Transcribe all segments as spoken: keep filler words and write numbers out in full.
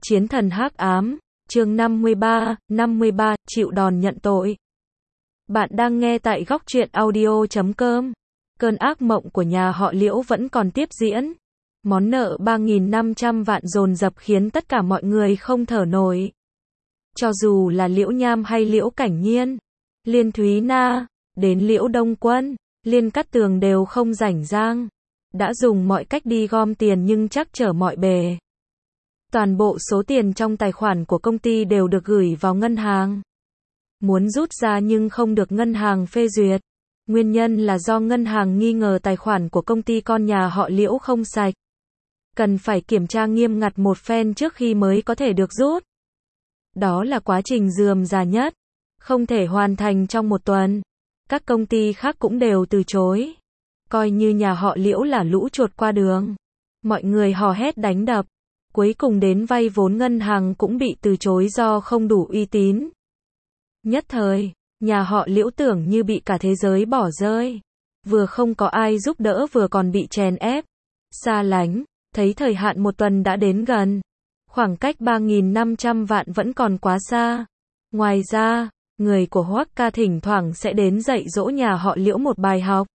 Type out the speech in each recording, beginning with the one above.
Chiến thần hắc ám, chương năm mươi ba, năm mươi ba, chịu đòn nhận tội. Bạn đang nghe tại góc truyện audio chấm com. Cơn ác mộng của nhà họ Liễu vẫn còn tiếp diễn. Món nợ ba nghìn năm trăm vạn dồn dập khiến tất cả mọi người không thở nổi. Cho dù là Liễu Nham hay Liễu Cảnh Nhiên, Liên Thúy Na, đến Liễu Đông Quân, Liên Cát Tường đều không rảnh rang. Đã dùng mọi cách đi gom tiền nhưng chắc trở mọi bề. Toàn bộ số tiền trong tài khoản của công ty đều được gửi vào ngân hàng. Muốn rút ra nhưng không được ngân hàng phê duyệt. Nguyên nhân là do ngân hàng nghi ngờ tài khoản của công ty con nhà họ Liễu không sạch. Cần phải kiểm tra nghiêm ngặt một phen trước khi mới có thể được rút. Đó là quá trình rườm rà nhất. Không thể hoàn thành trong một tuần. Các công ty khác cũng đều từ chối. Coi như nhà họ Liễu là lũ chuột qua đường. Mọi người hò hét đánh đập. Cuối cùng đến vay vốn ngân hàng cũng bị từ chối do không đủ uy tín. Nhất thời, nhà họ Liễu tưởng như bị cả thế giới bỏ rơi. Vừa không có ai giúp đỡ vừa còn bị chèn ép, xa lánh, thấy thời hạn một tuần đã đến gần. Khoảng cách ba nghìn năm trăm vạn vẫn còn quá xa. Ngoài ra, người của Hoắc Ca thỉnh thoảng sẽ đến dạy dỗ nhà họ Liễu một bài học.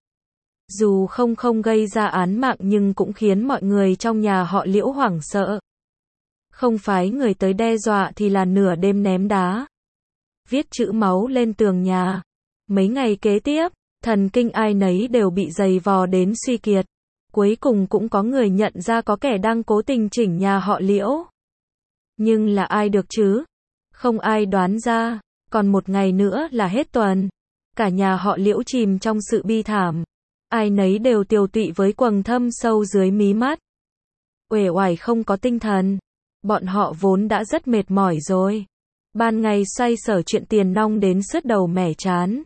Dù không không gây ra án mạng nhưng cũng khiến mọi người trong nhà họ Liễu hoảng sợ. Không phái người tới đe dọa thì là nửa đêm ném đá. Viết chữ máu lên tường nhà. Mấy ngày kế tiếp, thần kinh ai nấy đều bị giày vò đến suy kiệt. Cuối cùng cũng có người nhận ra có kẻ đang cố tình chỉnh nhà họ Liễu. Nhưng là ai được chứ? Không ai đoán ra. Còn một ngày nữa là hết tuần. Cả nhà họ Liễu chìm trong sự bi thảm. Ai nấy đều tiều tụy với quầng thâm sâu dưới mí mắt. Uể oải không có tinh thần. Bọn họ vốn đã rất mệt mỏi rồi. Ban ngày xoay sở chuyện tiền nong đến sứt đầu mẻ chán.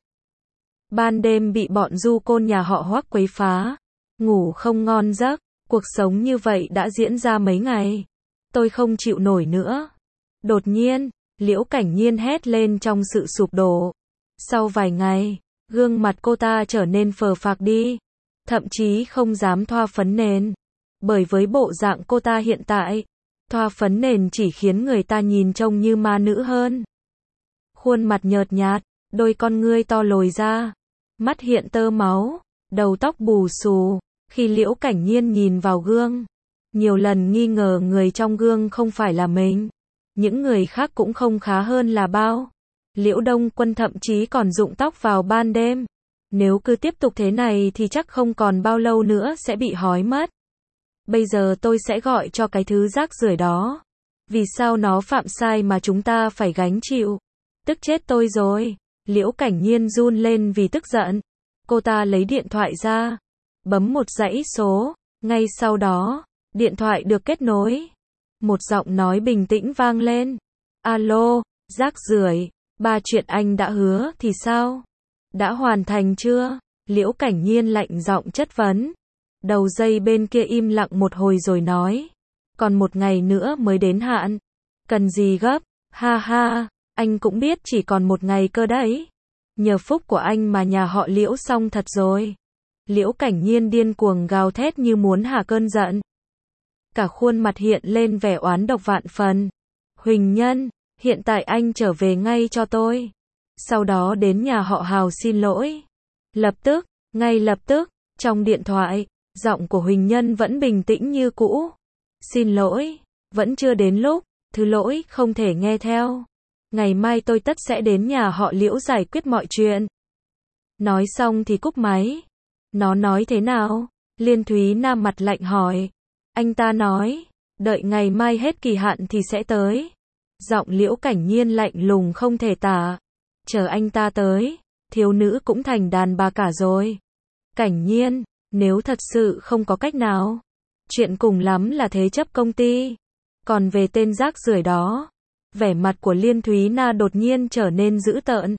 Ban đêm bị bọn du côn nhà họ Hoắc quấy phá. Ngủ không ngon giấc. Cuộc sống như vậy đã diễn ra mấy ngày. Tôi không chịu nổi nữa. Đột nhiên, Liễu Cảnh Nhiên hét lên trong sự sụp đổ. Sau vài ngày, gương mặt cô ta trở nên phờ phạc đi. Thậm chí không dám thoa phấn nền. Bởi với bộ dạng cô ta hiện tại, thoa phấn nền chỉ khiến người ta nhìn trông như ma nữ hơn. Khuôn mặt nhợt nhạt, đôi con ngươi to lồi ra, mắt hiện tơ máu, đầu tóc bù xù. Khi Liễu Cảnh Nhiên nhìn vào gương, nhiều lần nghi ngờ người trong gương không phải là mình. Những người khác cũng không khá hơn là bao. Liễu Đông Quân thậm chí còn rụng tóc vào ban đêm. Nếu cứ tiếp tục thế này thì chắc không còn bao lâu nữa sẽ bị hói mất. Bây giờ tôi sẽ gọi cho cái thứ rác rưởi đó. Vì sao nó phạm sai mà chúng ta phải gánh chịu? Tức chết tôi rồi. Liễu Cảnh Nhiên run lên vì tức giận. Cô ta lấy điện thoại ra, bấm một dãy số. Ngay sau đó, điện thoại được kết nối. Một giọng nói bình tĩnh vang lên. Alo, rác rưởi, ba chuyện anh đã hứa thì sao? Đã hoàn thành chưa? Liễu Cảnh Nhiên lạnh giọng chất vấn. Đầu dây bên kia im lặng một hồi rồi nói. Còn một ngày nữa mới đến hạn. Cần gì gấp? Ha ha, anh cũng biết chỉ còn một ngày cơ đấy. Nhờ phúc của anh mà nhà họ Liễu xong thật rồi. Liễu Cảnh Nhiên điên cuồng gào thét như muốn hả cơn giận. Cả khuôn mặt hiện lên vẻ oán độc vạn phần. Huỳnh Nhân, hiện tại anh trở về ngay cho tôi. Sau đó đến nhà họ Hào xin lỗi. Lập tức, ngay lập tức, trong điện thoại, giọng của Huỳnh Nhân vẫn bình tĩnh như cũ. Xin lỗi, vẫn chưa đến lúc, thứ lỗi không thể nghe theo. Ngày mai tôi tất sẽ đến nhà họ Liễu giải quyết mọi chuyện. Nói xong thì cúp máy. Nó nói thế nào? Liên Thúy Na mặt lạnh hỏi. Anh ta nói, đợi ngày mai hết kỳ hạn thì sẽ tới. Giọng Liễu Cảnh Nhiên lạnh lùng không thể tả. Chờ anh ta tới, thiếu nữ cũng thành đàn bà cả rồi. Cảnh Nhiên, nếu thật sự không có cách nào, chuyện cùng lắm là thế chấp công ty. Còn về tên rác rưởi đó, vẻ mặt của Liên Thúy Na đột nhiên trở nên dữ tợn.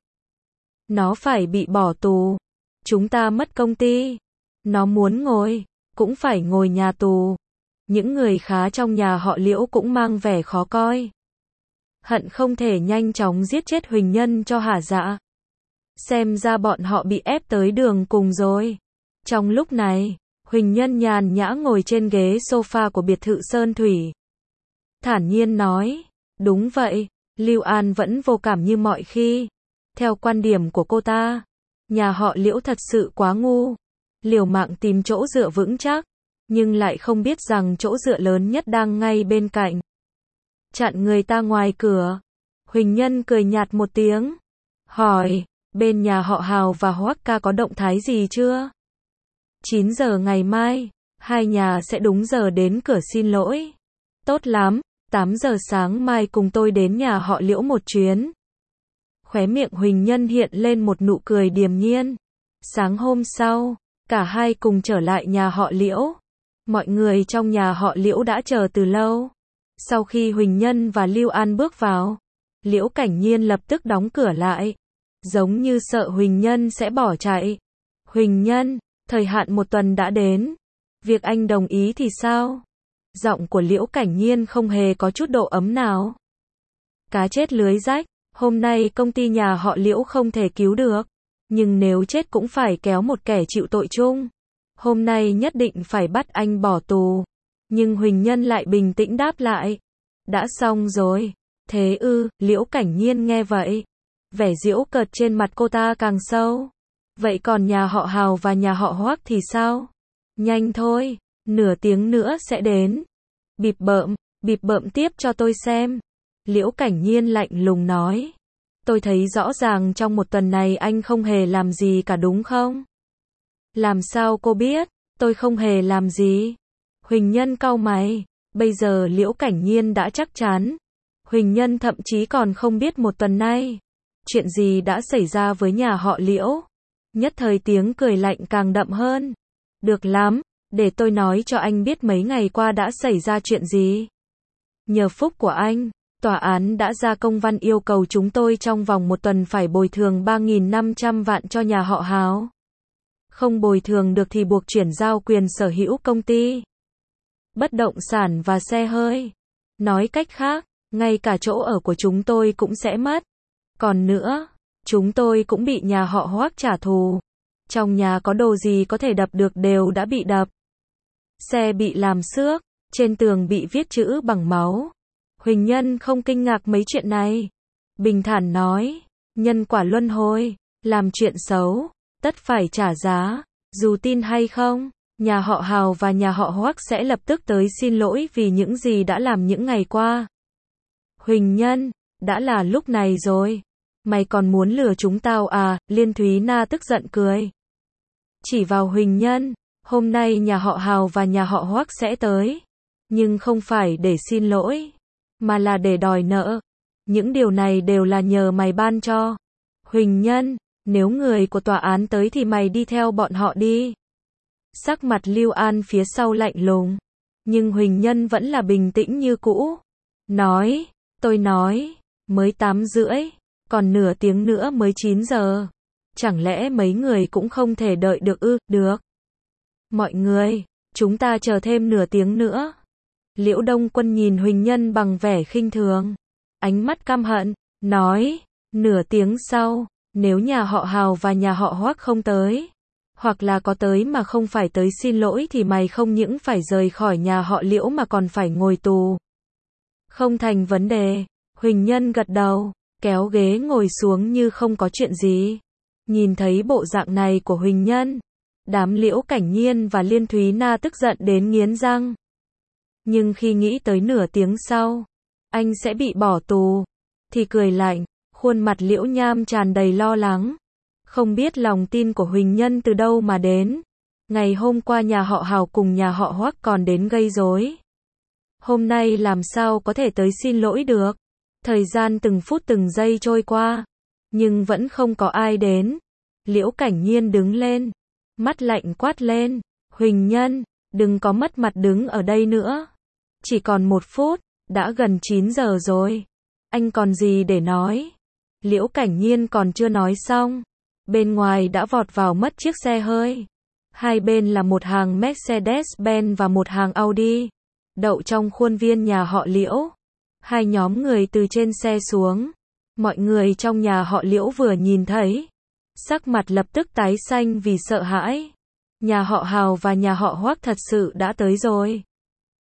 Nó phải bị bỏ tù. Chúng ta mất công ty. Nó muốn ngồi, cũng phải ngồi nhà tù. Những người khá trong nhà họ Liễu cũng mang vẻ khó coi. Hận không thể nhanh chóng giết chết Huỳnh Nhân cho hả dạ. Xem ra bọn họ bị ép tới đường cùng rồi. Trong lúc này, Huỳnh Nhân nhàn nhã ngồi trên ghế sofa của biệt thự Sơn Thủy. thản nhiên nói. Đúng vậy, Lưu An vẫn vô cảm như mọi khi. Theo quan điểm của cô ta, nhà họ Liễu thật sự quá ngu. Liều mạng tìm chỗ dựa vững chắc, nhưng lại không biết rằng chỗ dựa lớn nhất đang ngay bên cạnh. Chặn người ta ngoài cửa. Huỳnh Nhân cười nhạt một tiếng. Hỏi, bên nhà họ Hào và Hoắc ca có động thái gì chưa? chín giờ ngày mai, hai nhà sẽ đúng giờ đến cửa xin lỗi. Tốt lắm, tám giờ sáng mai cùng tôi đến nhà họ Liễu một chuyến. Khóe miệng Huỳnh Nhân hiện lên một nụ cười điềm nhiên. Sáng hôm sau, cả hai cùng trở lại nhà họ Liễu. Mọi người trong nhà họ Liễu đã chờ từ lâu. Sau khi Huỳnh Nhân và Lưu An bước vào, Liễu Cảnh Nhiên lập tức đóng cửa lại, giống như sợ Huỳnh Nhân sẽ bỏ chạy. Huỳnh Nhân, thời hạn một tuần đã đến. Việc anh đồng ý thì sao? Giọng của Liễu Cảnh Nhiên không hề có chút độ ấm nào. Cá chết lưới rách, hôm nay công ty nhà họ Liễu không thể cứu được. Nhưng nếu chết cũng phải kéo một kẻ chịu tội chung. Hôm nay nhất định phải bắt anh bỏ tù. Nhưng Huỳnh Nhân lại bình tĩnh đáp lại. Đã xong rồi. Thế ư, Liễu Cảnh Nhiên nghe vậy. Vẻ giễu cợt trên mặt cô ta càng sâu. Vậy còn nhà họ Hào và nhà họ Hoắc thì sao? Nhanh thôi, nửa tiếng nữa sẽ đến. Bịp bợm, bịp bợm tiếp cho tôi xem. Liễu Cảnh Nhiên lạnh lùng nói. Tôi thấy rõ ràng trong một tuần này anh không hề làm gì cả đúng không? Làm sao cô biết? Tôi không hề làm gì. Huỳnh Nhân cau mày. Bây giờ Liễu Cảnh Nhiên đã chắc chắn. Huỳnh Nhân thậm chí còn không biết một tuần nay chuyện gì đã xảy ra với nhà họ Liễu. Nhất thời tiếng cười lạnh càng đậm hơn. Được lắm, để tôi nói cho anh biết mấy ngày qua đã xảy ra chuyện gì. Nhờ phúc của anh, tòa án đã ra công văn yêu cầu chúng tôi trong vòng một tuần phải bồi thường ba nghìn năm trăm vạn cho nhà họ Hào. Không bồi thường được thì buộc chuyển giao quyền sở hữu công ty bất động sản và xe hơi. Nói cách khác, ngay cả chỗ ở của chúng tôi cũng sẽ mất. Còn nữa, chúng tôi cũng bị nhà họ Hoắc trả thù. Trong nhà có đồ gì có thể đập được đều đã bị đập. Xe bị làm xước, trên tường bị viết chữ bằng máu. Huỳnh Nhân không kinh ngạc mấy chuyện này. Bình thản nói, nhân quả luân hồi, làm chuyện xấu, tất phải trả giá, dù tin hay không. Nhà họ Hào và nhà họ Hoắc sẽ lập tức tới xin lỗi vì những gì đã làm những ngày qua. Huỳnh Nhân, đã là lúc này rồi. Mày còn muốn lừa chúng tao à? Liên Thúy Na tức giận cười. Chỉ vào Huỳnh Nhân, hôm nay nhà họ Hào và nhà họ Hoắc sẽ tới. Nhưng không phải để xin lỗi, mà là để đòi nợ. Những điều này đều là nhờ mày ban cho. Huỳnh Nhân, nếu người của tòa án tới thì mày đi theo bọn họ đi. Sắc mặt Lưu An phía sau lạnh lùng. Nhưng Huỳnh Nhân vẫn là bình tĩnh như cũ. Nói, tôi nói, mới tám rưỡi, còn nửa tiếng nữa mới chín giờ. Chẳng lẽ mấy người cũng không thể đợi được ư? Được. Mọi người, chúng ta chờ thêm nửa tiếng nữa. Liễu Đông Quân nhìn Huỳnh Nhân bằng vẻ khinh thường. Ánh mắt căm hận, nói, nửa tiếng sau, nếu nhà họ Hào và nhà họ Hoắc không tới, hoặc là có tới mà không phải tới xin lỗi thì mày không những phải rời khỏi nhà họ Liễu mà còn phải ngồi tù. Không thành vấn đề. Huỳnh Nhân gật đầu, kéo ghế ngồi xuống như không có chuyện gì. Nhìn thấy bộ dạng này của Huỳnh Nhân, đám Liễu Cảnh Nhiên và Liên Thúy Na tức giận đến nghiến răng. Nhưng khi nghĩ tới nửa tiếng sau, anh sẽ bị bỏ tù, thì cười lạnh, khuôn mặt Liễu Nham tràn đầy lo lắng. Không biết lòng tin của Huỳnh Nhân từ đâu mà đến. Ngày hôm qua nhà họ Hào cùng nhà họ Hoắc còn đến gây rối. Hôm nay làm sao có thể tới xin lỗi được. Thời gian từng phút từng giây trôi qua, nhưng vẫn không có ai đến. Liễu Cảnh Nhiên đứng lên, mắt lạnh quát lên, Huỳnh Nhân, đừng có mất mặt đứng ở đây nữa. Chỉ còn một phút, đã gần chín giờ rồi. Anh còn gì để nói? Liễu Cảnh Nhiên còn chưa nói xong. Bên ngoài đã vọt vào mất chiếc xe hơi. Hai bên là một hàng Mercedes-Benz và một hàng Audi. Đậu trong khuôn viên nhà họ Liễu. Hai nhóm người từ trên xe xuống. Mọi người trong nhà họ Liễu vừa nhìn thấy, sắc mặt lập tức tái xanh vì sợ hãi. Nhà họ Hào và nhà họ Hoắc thật sự đã tới rồi.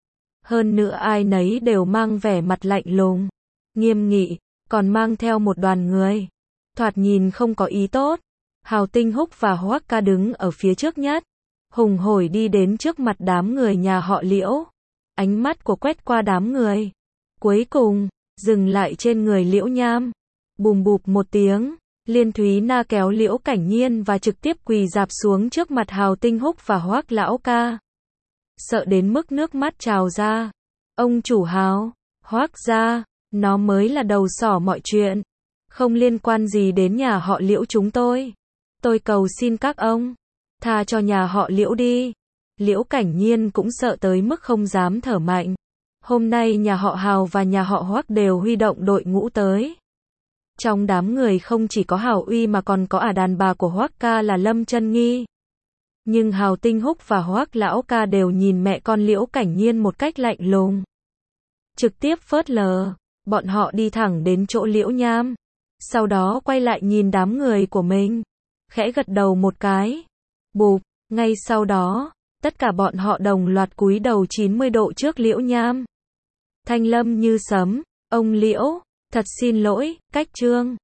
Hơn nữa ai nấy đều mang vẻ mặt lạnh lùng, nghiêm nghị, còn mang theo một đoàn người. Thoạt nhìn không có ý tốt. Hào Tinh Húc và Hoắc Ca đứng ở phía trước nhất, hùng hổ đi đến trước mặt đám người nhà họ Liễu. Ánh mắt của quét qua đám người. Cuối cùng, dừng lại trên người Liễu Nham. Bùm bụp một tiếng, Liên Thúy Na kéo Liễu Cảnh Nhiên và trực tiếp quỳ rạp xuống trước mặt Hào Tinh Húc và Hoắc lão ca. Sợ đến mức nước mắt trào ra. Ông chủ Hào, Hoắc gia, nó mới là đầu sỏ mọi chuyện. Không liên quan gì đến nhà họ Liễu chúng tôi. Tôi cầu xin các ông, tha cho nhà họ Liễu đi. Liễu Cảnh Nhiên cũng sợ tới mức không dám thở mạnh. Hôm nay nhà họ Hào và nhà họ Hoắc đều huy động đội ngũ tới. Trong đám người không chỉ có Hào Uy mà còn có ả đàn bà của Hoắc ca là Lâm Chân Nghi. Nhưng Hào Tinh Húc và Hoắc lão ca đều nhìn mẹ con Liễu Cảnh Nhiên một cách lạnh lùng. Trực tiếp phớt lờ, bọn họ đi thẳng đến chỗ Liễu Nham. Sau đó quay lại nhìn đám người của mình. Khẽ gật đầu một cái. Bụp, ngay sau đó, tất cả bọn họ đồng loạt cúi đầu chín mươi độ trước Liễu Nham. Thanh lâm như sấm, ông Liễu, thật xin lỗi, cách trương.